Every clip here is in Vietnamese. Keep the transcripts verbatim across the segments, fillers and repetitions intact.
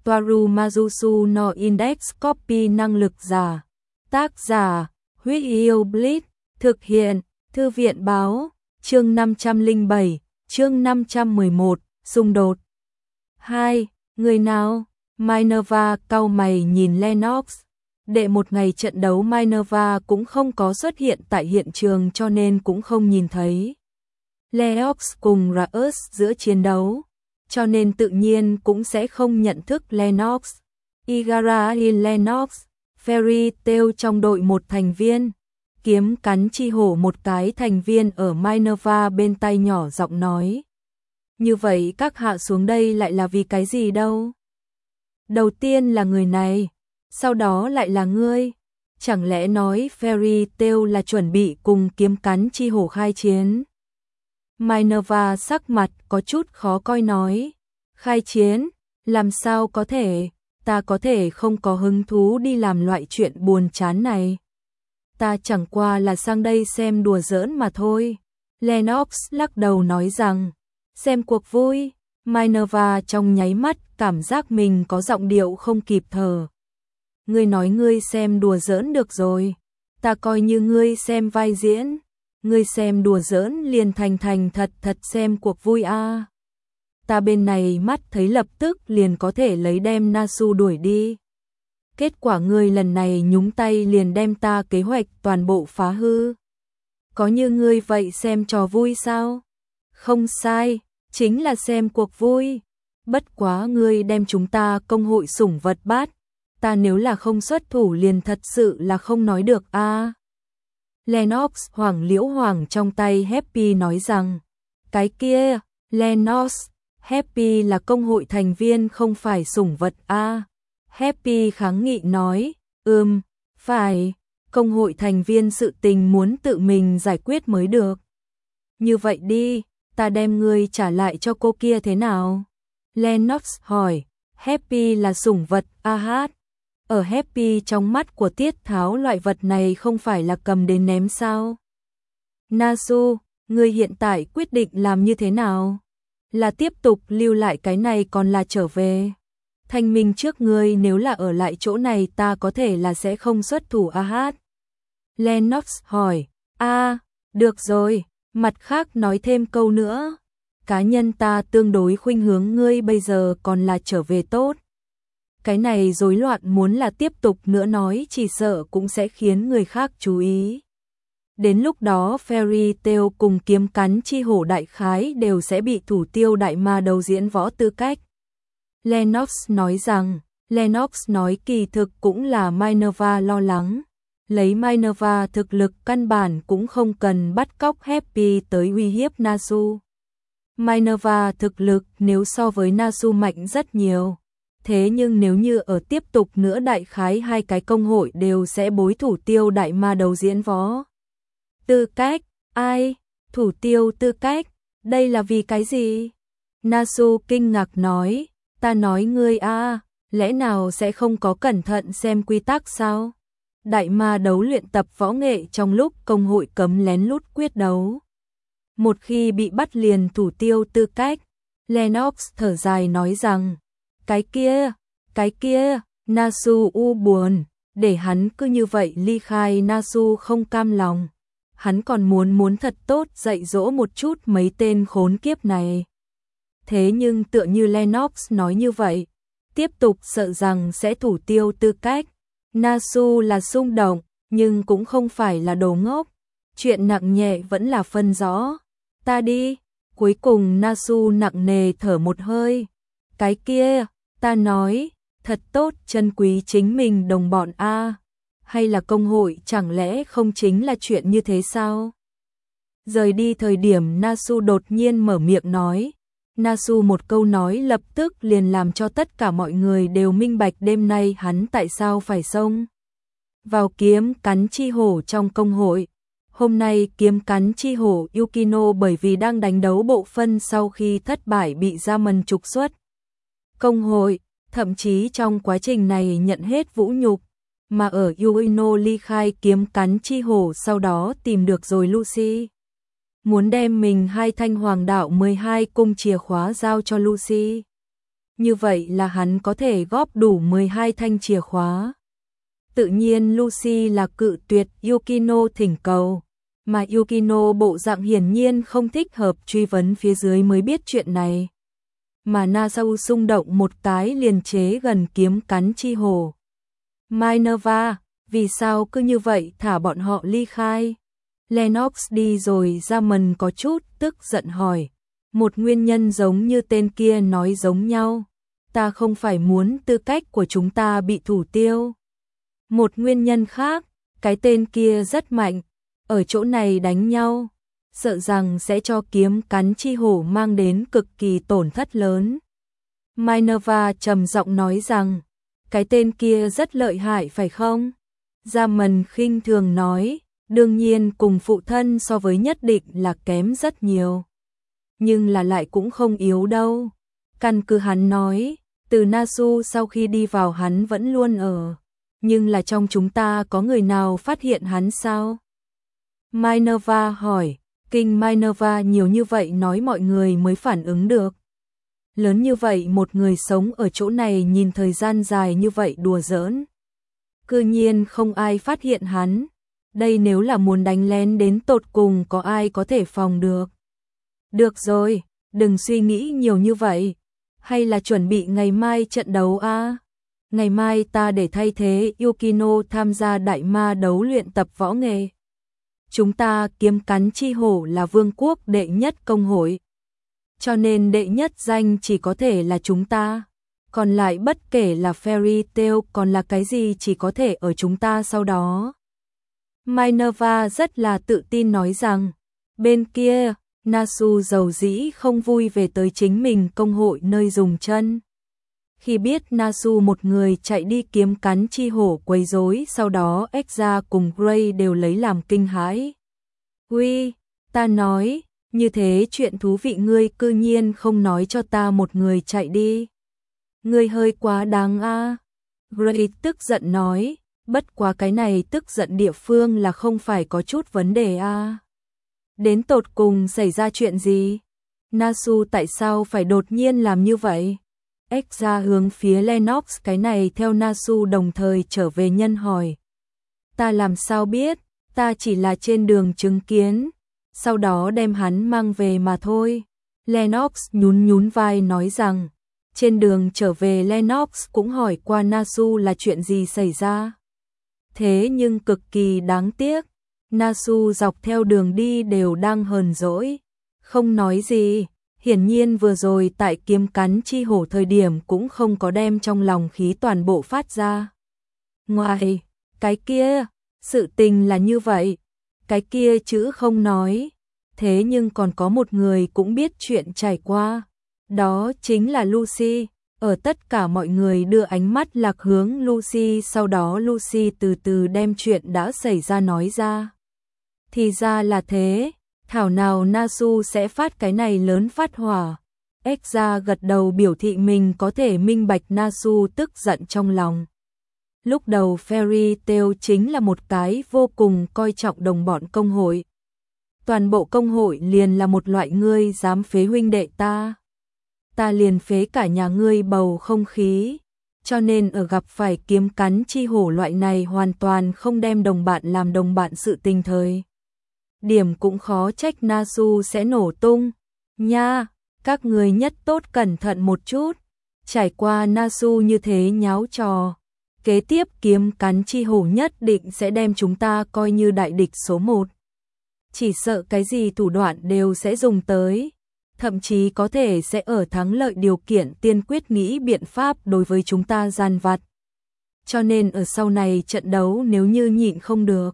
Toaru Majusu no Index Copy năng lực giả. Tác giả, Huyết Yêu Blitz, thực hiện, Thư viện báo, chương năm trăm lẻ bảy, chương năm trăm mười một, xung đột. hai. Người nào? Minerva cau mày nhìn Lennox. Đệ một ngày trận đấu Minerva cũng không có xuất hiện tại hiện trường cho nên cũng không nhìn thấy Lennox cùng Raus giữa chiến đấu, cho nên tự nhiên cũng sẽ không nhận thức Lennox. Igarashi Lennox, Fairy Tail trong đội một thành viên, kiếm cắn chi hổ một cái thành viên ở Minerva bên tai nhỏ giọng nói. Như vậy các hạ xuống đây lại là vì cái gì đâu? Đầu tiên là người này, sau đó lại là ngươi. Chẳng lẽ nói Fairy Tail là chuẩn bị cùng kiếm cắn chi hổ khai chiến? Minerva sắc mặt có chút khó coi nói. Khai chiến? Làm sao có thể? Ta có thể không có hứng thú đi làm loại chuyện buồn chán này. Ta chẳng qua là sang đây xem đùa giỡn mà thôi. Lennox lắc đầu nói rằng, xem cuộc vui. Minerva trong nháy mắt cảm giác mình có giọng điệu không kịp thở. Ngươi nói ngươi xem đùa giỡn được rồi, ta coi như ngươi xem vai diễn. Ngươi xem đùa giỡn liền thành thành thật thật xem cuộc vui a. À. Ta bên này mắt thấy lập tức liền có thể lấy đem Nasu đuổi đi. Kết quả ngươi lần này nhúng tay liền đem ta kế hoạch toàn bộ phá hư. Có như ngươi vậy xem trò vui sao? Không sai, chính là xem cuộc vui. Bất quá ngươi đem chúng ta công hội sủng vật bắt, ta nếu là không xuất thủ liền thật sự là không nói được a. À. Lennox hoảng liễu hoảng trong tay Happy nói rằng, cái kia, Lennox, Happy là công hội thành viên không phải sủng vật a. À. Happy kháng nghị nói, ừm, phải, công hội thành viên sự tình muốn tự mình giải quyết mới được. Như vậy đi, ta đem ngươi trả lại cho cô kia thế nào? Lennox hỏi, Happy là sủng vật a hát. Ở Happy trong mắt của Tiết Tháo loại vật này không phải là cầm đến ném sao? Nasu, ngươi hiện tại quyết định làm như thế nào? Là tiếp tục lưu lại cái này còn là trở về? Thanh minh trước ngươi, nếu là ở lại chỗ này ta có thể là sẽ không xuất thủ a hát. Lennox hỏi, a, được rồi, mặt khác nói thêm câu nữa. Cá nhân ta tương đối khuynh hướng ngươi bây giờ còn là trở về tốt. Cái này rối loạn muốn là tiếp tục nữa nói chỉ sợ cũng sẽ khiến người khác chú ý. Đến lúc đó Fairy Tail cùng kiếm cắn chi hổ đại khái đều sẽ bị thủ tiêu đại ma đầu diễn võ tư cách. Lennox nói rằng, Lennox nói kỳ thực cũng là Minerva lo lắng. Lấy Minerva thực lực căn bản cũng không cần bắt cóc Happy tới uy hiếp Nasu. Minerva thực lực nếu so với Nasu mạnh rất nhiều. Thế nhưng nếu như ở tiếp tục nữa đại khái hai cái công hội đều sẽ bối thủ tiêu đại ma đầu diễn võ. Tư cách, ai? Thủ tiêu tư cách, đây là vì cái gì? Nasu kinh ngạc nói, ta nói ngươi a, lẽ nào sẽ không có cẩn thận xem quy tắc sao? Đại ma đấu luyện tập võ nghệ trong lúc công hội cấm lén lút quyết đấu. Một khi bị bắt liền thủ tiêu tư cách. Lennox thở dài nói rằng, cái kia, cái kia, Nasu u buồn, để hắn cứ như vậy ly khai. Nasu không cam lòng, hắn còn muốn muốn thật tốt dạy dỗ một chút mấy tên khốn kiếp này. Thế nhưng tựa như Lennox nói như vậy, tiếp tục sợ rằng sẽ thủ tiêu tư cách. Nasu là xung động, nhưng cũng không phải là đồ ngốc. Chuyện nặng nhẹ vẫn là phân rõ. Ta đi. Cuối cùng Nasu nặng nề thở một hơi. Cái kia, ta nói, thật tốt trân quý chính mình đồng bọn a. Hay là công hội chẳng lẽ không chính là chuyện như thế sao? Rời đi thời điểm Nasu đột nhiên mở miệng nói. Nasu một câu nói lập tức liền làm cho tất cả mọi người đều minh bạch đêm nay hắn tại sao phải xông vào kiếm cắn chi hổ trong công hội. Hôm nay kiếm cắn chi hổ Yukino bởi vì đang đánh đấu bộ phân sau khi thất bại bị gia mần trục xuất công hội, thậm chí trong quá trình này nhận hết vũ nhục, mà ở Yukino ly khai kiếm cắn chi hổ sau đó tìm được rồi Lucy. Muốn đem mình hai thanh hoàng đạo mười hai cung chìa khóa giao cho Lucy. như vậy là hắn có thể góp đủ mười hai thanh chìa khóa. Tự nhiên Lucy là cự tuyệt Yukino thỉnh cầu, mà Yukino bộ dạng hiển nhiên không thích hợp, truy vấn phía dưới mới biết chuyện này. Mà Nasu xung động một cái liền chế gần kiếm cắn chi hổ. Minerva, vì sao cứ như vậy thả bọn họ ly khai? Lennox đi rồi, Raymond có chút tức giận hỏi. Một nguyên nhân giống như tên kia nói giống nhau. Ta không phải muốn tư cách của chúng ta bị thủ tiêu. Một nguyên nhân khác, cái tên kia rất mạnh, ở chỗ này đánh nhau, sợ rằng sẽ cho kiếm cắn chi hổ mang đến cực kỳ tổn thất lớn. Minerva trầm giọng nói rằng, cái tên kia rất lợi hại phải không? Raymond khinh thường nói, đương nhiên cùng phụ thân so với nhất định là kém rất nhiều. Nhưng là lại cũng không yếu đâu. Căn cứ hắn nói, từ Nasu sau khi đi vào hắn vẫn luôn ở. Nhưng là trong chúng ta có người nào phát hiện hắn sao? Minerva hỏi, kinh Minerva nhiều như vậy nói mọi người mới phản ứng được. Lớn như vậy một người sống ở chỗ này nhìn thời gian dài như vậy đùa giỡn. Cư nhiên không ai phát hiện hắn. Đây nếu là muốn đánh lén đến tột cùng có ai có thể phòng được. Được rồi, đừng suy nghĩ nhiều như vậy. Hay là chuẩn bị ngày mai trận đấu a? À? Ngày mai ta để thay thế Yukino tham gia đại ma đấu luyện tập võ nghệ. Chúng ta kiếm cắn chi hổ là vương quốc đệ nhất công hội. Cho nên đệ nhất danh chỉ có thể là chúng ta. Còn lại bất kể là fairy tale còn là cái gì chỉ có thể ở chúng ta sau đó. Minerva rất là tự tin nói rằng, bên kia, Nasu giàu dĩ không vui về tới chính mình công hội nơi dùng chân. Khi biết Nasu một người chạy đi kiếm cắn chi hổ quấy rối, sau đó Exa cùng Gray đều lấy làm kinh hãi. Uy, ta nói, như thế chuyện thú vị ngươi cư nhiên không nói cho ta một người chạy đi. Ngươi hơi quá đáng a. Gray tức giận nói, bất quá cái này tức giận địa phương là không phải có chút vấn đề a. Đến tột cùng xảy ra chuyện gì? Nasu tại sao phải đột nhiên làm như vậy? Exa hướng phía Lennox cái này theo Nasu đồng thời trở về nhân hỏi. Ta làm sao biết, ta chỉ là trên đường chứng kiến, sau đó đem hắn mang về mà thôi. Lennox nhún nhún vai nói rằng, trên đường trở về Lennox cũng hỏi qua Nasu là chuyện gì xảy ra. Thế nhưng cực kỳ đáng tiếc, Nasu dọc theo đường đi đều đang hờn dỗi, không nói gì. Hiển nhiên vừa rồi tại kiếm cắn chi hổ thời điểm cũng không có đem trong lòng khí toàn bộ phát ra. Ngoài, cái kia, sự tình là như vậy, cái kia chữ không nói. Thế nhưng còn có một người cũng biết chuyện trải qua, đó chính là Lucy. Ở tất cả mọi người đưa ánh mắt lạc hướng Lucy, sau đó Lucy từ từ đem chuyện đã xảy ra nói ra. Thì ra là thế. Thảo nào Nasu sẽ phát cái này lớn phát hỏa. Exa gật đầu biểu thị mình có thể minh bạch Nasu tức giận trong lòng. Lúc đầu Fairy Tail chính là một cái vô cùng coi trọng đồng bọn công hội. Toàn bộ công hội liền là một loại ngươi dám phế huynh đệ ta. Ta liền phế cả nhà ngươi bầu không khí. Cho nên ở gặp phải kiếm cắn chi hổ loại này hoàn toàn không đem đồng bạn làm đồng bạn sự tình thời. Điểm cũng khó trách Nasu sẽ nổ tung. Nha, các người nhất tốt cẩn thận một chút. Trải qua Nasu như thế nháo trò, kế tiếp kiếm cắn chi hổ nhất định sẽ đem chúng ta coi như đại địch số một. Chỉ sợ cái gì thủ đoạn đều sẽ dùng tới. Thậm chí có thể sẽ ở thắng lợi điều kiện tiên quyết nghĩ biện pháp đối với chúng ta gian vặt. Cho nên ở sau này trận đấu nếu như nhịn không được,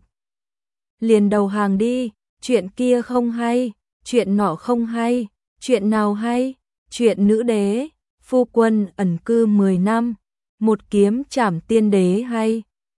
liền đầu hàng đi. Chuyện kia không hay, chuyện nọ không hay, chuyện nào hay, chuyện nữ đế, phu quân ẩn cư mười năm, một kiếm trảm tiên đế hay.